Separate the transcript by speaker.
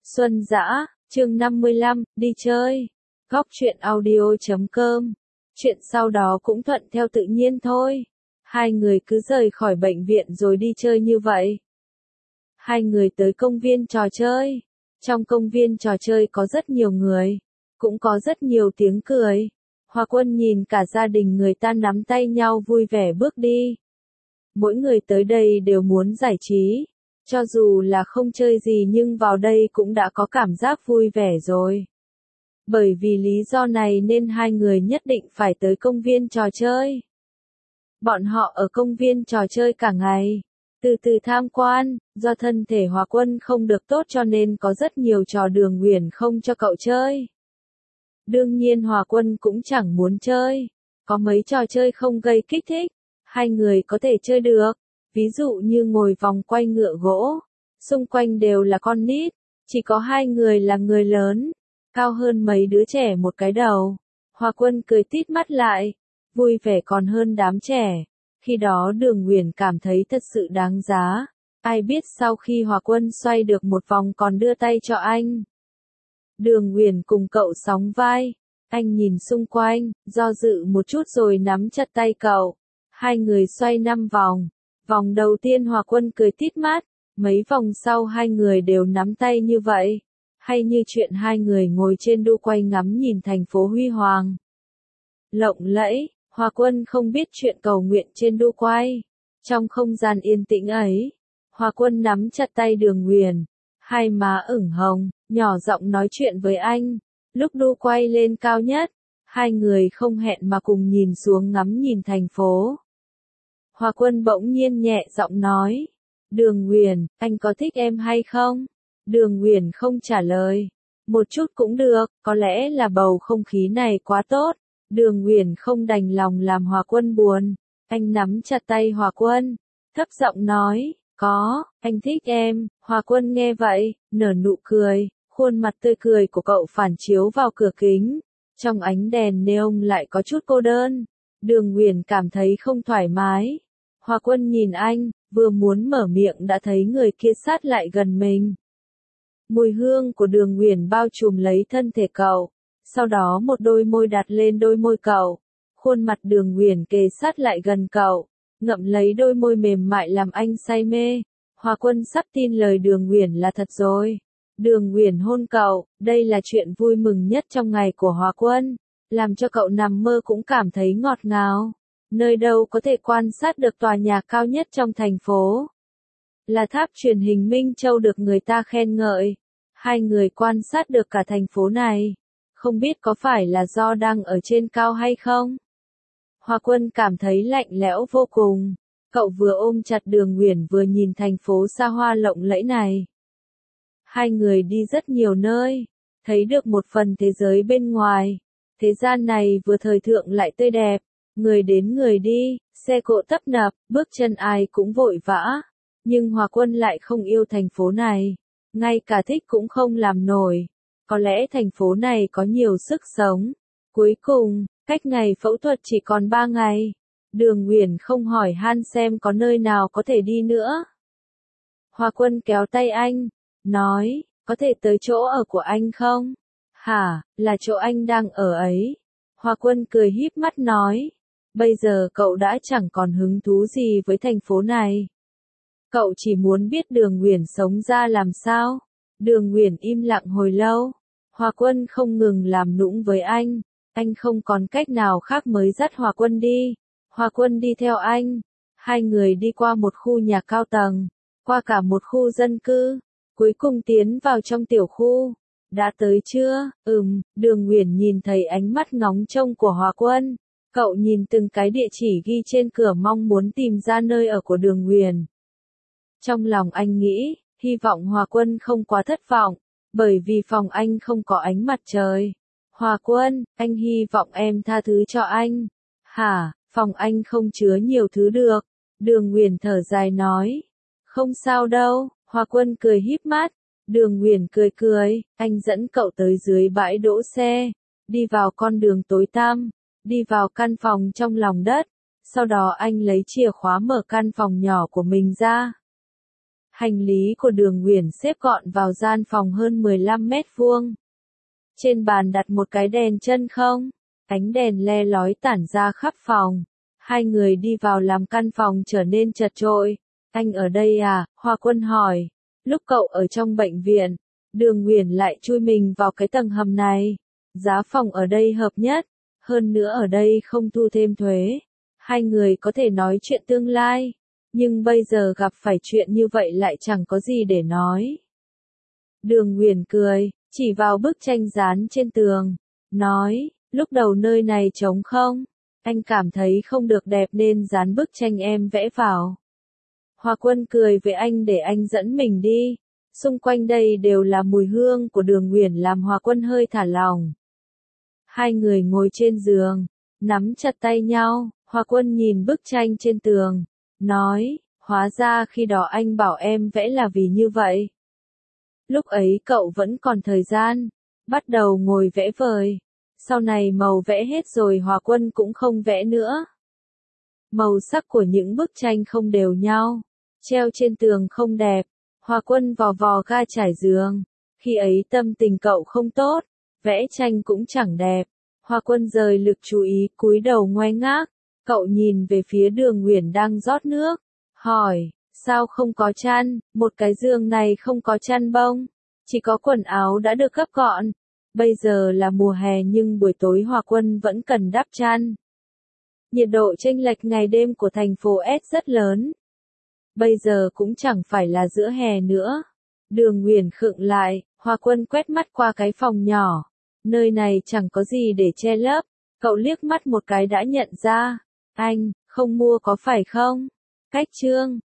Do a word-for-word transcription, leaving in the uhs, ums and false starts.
Speaker 1: Xuân Dã, chương năm mươi lăm, đi chơi. Góc truyện audio chấm com. Chuyện sau đó cũng thuận theo tự nhiên thôi. Hai người cứ rời khỏi bệnh viện rồi đi chơi như vậy. Hai người tới công viên trò chơi. Trong công viên trò chơi có rất nhiều người. Cũng có rất nhiều tiếng cười. Hòa Quân nhìn cả gia đình người ta nắm tay nhau vui vẻ bước đi. Mỗi người tới đây đều muốn giải trí. Cho dù là không chơi gì nhưng vào đây cũng đã có cảm giác vui vẻ rồi. Bởi vì lý do này nên hai người nhất định phải tới công viên trò chơi. Bọn họ ở công viên trò chơi cả ngày. Từ từ tham quan, do thân thể Hòa Quân không được tốt cho nên có rất nhiều trò Đường Uyển không cho cậu chơi. Đương nhiên Hòa Quân cũng chẳng muốn chơi. Có mấy trò chơi không gây kích thích. Hai người có thể chơi được. Ví dụ như ngồi vòng quay ngựa gỗ, xung quanh đều là con nít, chỉ có hai người là người lớn, cao hơn mấy đứa trẻ một cái đầu. Hòa Quân cười tít mắt lại, vui vẻ còn hơn đám trẻ. Khi đó Đường Uyển cảm thấy thật sự đáng giá. Ai biết sau khi Hòa Quân xoay được một vòng còn đưa tay cho anh. Đường Uyển cùng cậu sóng vai, anh nhìn xung quanh, do dự một chút rồi nắm chặt tay cậu. Hai người xoay năm vòng. Vòng đầu tiên Hòa Quân cười tít mắt, mấy vòng sau hai người đều nắm tay như vậy. Hay như chuyện hai người ngồi trên đu quay ngắm nhìn thành phố huy hoàng. Lộng lẫy, Hòa Quân không biết chuyện cầu nguyện trên đu quay. Trong không gian yên tĩnh ấy, Hòa Quân nắm chặt tay Đường Uyển, hai má ửng hồng, nhỏ giọng nói chuyện với anh. Lúc đu quay lên cao nhất, hai người không hẹn mà cùng nhìn xuống ngắm nhìn thành phố. Hòa Quân bỗng nhiên nhẹ giọng nói, Đường Uyển, anh có thích em hay không? Đường Uyển không trả lời. Một chút cũng được, có lẽ là bầu không khí này quá tốt. Đường Uyển không đành lòng làm Hòa Quân buồn. Anh nắm chặt tay Hòa Quân, thấp giọng nói, có, anh thích em. Hòa Quân nghe vậy, nở nụ cười, khuôn mặt tươi cười của cậu phản chiếu vào cửa kính. Trong ánh đèn neon lại có chút cô đơn. Đường Uyển cảm thấy không thoải mái. Hòa Quân nhìn anh, vừa muốn mở miệng đã thấy người kia sát lại gần mình. Mùi hương của Đường Uyển bao trùm lấy thân thể cậu, sau đó một đôi môi đặt lên đôi môi cậu. Khuôn mặt Đường Uyển kề sát lại gần cậu, ngậm lấy đôi môi mềm mại làm anh say mê. Hòa Quân sắp tin lời Đường Uyển là thật rồi. Đường Uyển hôn cậu, đây là chuyện vui mừng nhất trong ngày của Hòa Quân, làm cho cậu nằm mơ cũng cảm thấy ngọt ngào. Nơi đâu có thể quan sát được tòa nhà cao nhất trong thành phố. Là tháp truyền hình Minh Châu được người ta khen ngợi. Hai người quan sát được cả thành phố này. Không biết có phải là do đang ở trên cao hay không? Hòa Quân cảm thấy lạnh lẽo vô cùng. Cậu vừa ôm chặt Đường Uyển vừa nhìn thành phố xa hoa lộng lẫy này. Hai người đi rất nhiều nơi. Thấy được một phần thế giới bên ngoài. Thế gian này vừa thời thượng lại tươi đẹp. Người đến người đi, xe cộ tấp nập, bước chân ai cũng vội vã. Nhưng Hòa Quân lại không yêu thành phố này. Ngay cả thích cũng không làm nổi. Có lẽ thành phố này có nhiều sức sống. Cuối cùng, cách ngày phẫu thuật chỉ còn ba ngày. Đường Uyển không hỏi han xem có nơi nào có thể đi nữa. Hòa Quân kéo tay anh, nói, có thể tới chỗ ở của anh không? Hả, là chỗ anh đang ở ấy. Hòa Quân cười híp mắt nói. Bây giờ cậu đã chẳng còn hứng thú gì với thành phố này. Cậu chỉ muốn biết Đường Uyển sống ra làm sao. Đường Uyển im lặng hồi lâu. Hòa Quân không ngừng làm nũng với anh. Anh không còn cách nào khác mới dắt Hòa Quân đi. Hòa Quân đi theo anh. Hai người đi qua một khu nhà cao tầng. Qua cả một khu dân cư. Cuối cùng tiến vào trong tiểu khu. Đã tới chưa? Ừm, Đường Uyển nhìn thấy ánh mắt ngóng trông của Hòa Quân. Cậu nhìn từng cái địa chỉ ghi trên cửa mong muốn tìm ra nơi ở của Đường Uyển. Trong lòng anh nghĩ, hy vọng Hòa Quân không quá thất vọng, bởi vì phòng anh không có ánh mặt trời. Hòa Quân, anh hy vọng em tha thứ cho anh. Hả, phòng anh không chứa nhiều thứ được. Đường Uyển thở dài nói. Không sao đâu, Hòa Quân cười híp mắt. Đường Uyển cười cười, anh dẫn cậu tới dưới bãi đỗ xe, đi vào con đường tối tăm. Đi vào căn phòng trong lòng đất, sau đó anh lấy chìa khóa mở căn phòng nhỏ của mình ra. Hành lý của Đường Uyển xếp gọn vào gian phòng hơn mười lăm mét vuông. Trên bàn đặt một cái đèn chân không, ánh đèn le lói tản ra khắp phòng. Hai người đi vào làm căn phòng trở nên chật chội. Anh ở đây à? Hoa Quân hỏi. Lúc cậu ở trong bệnh viện, Đường Uyển lại chui mình vào cái tầng hầm này. Giá phòng ở đây hợp nhất, hơn nữa ở đây không thu thêm thuế. Hai người có thể nói chuyện tương lai, nhưng bây giờ gặp phải chuyện như vậy lại chẳng có gì để nói. Đường Uyển cười, chỉ vào bức tranh dán trên tường, nói, lúc đầu nơi này trống không, anh cảm thấy không được đẹp nên dán bức tranh em vẽ vào. Hoa Quân cười với anh để anh dẫn mình đi, xung quanh đây đều là mùi hương của Đường Uyển làm Hoa Quân hơi thả lỏng. Hai người ngồi trên giường, nắm chặt tay nhau, Hoa Quân nhìn bức tranh trên tường, nói, hóa ra khi đó anh bảo em vẽ là vì như vậy. Lúc ấy cậu vẫn còn thời gian, bắt đầu ngồi vẽ vời. Sau này màu vẽ hết rồi Hoa Quân cũng không vẽ nữa. Màu sắc của những bức tranh không đều nhau, treo trên tường không đẹp. Hoa Quân vò vò ga trải giường. Khi ấy tâm tình cậu không tốt, vẽ tranh cũng chẳng đẹp. Hoa Quân rời lực chú ý, cúi đầu ngoe ngác. Cậu nhìn về phía Đường Uyển đang rót nước, hỏi, sao không có chăn, một cái giường này không có chăn bông, chỉ có quần áo đã được gấp gọn. Bây giờ là mùa hè nhưng buổi tối Hoa Quân vẫn cần đắp chăn. Nhiệt độ chênh lệch ngày đêm của thành phố S rất lớn. Bây giờ cũng chẳng phải là giữa hè nữa. Đường Uyển khựng lại, Hoa Quân quét mắt qua cái phòng nhỏ. Nơi này chẳng có gì để che lấp. Cậu liếc mắt một cái đã nhận ra. Anh, không mua có phải không? Cách chương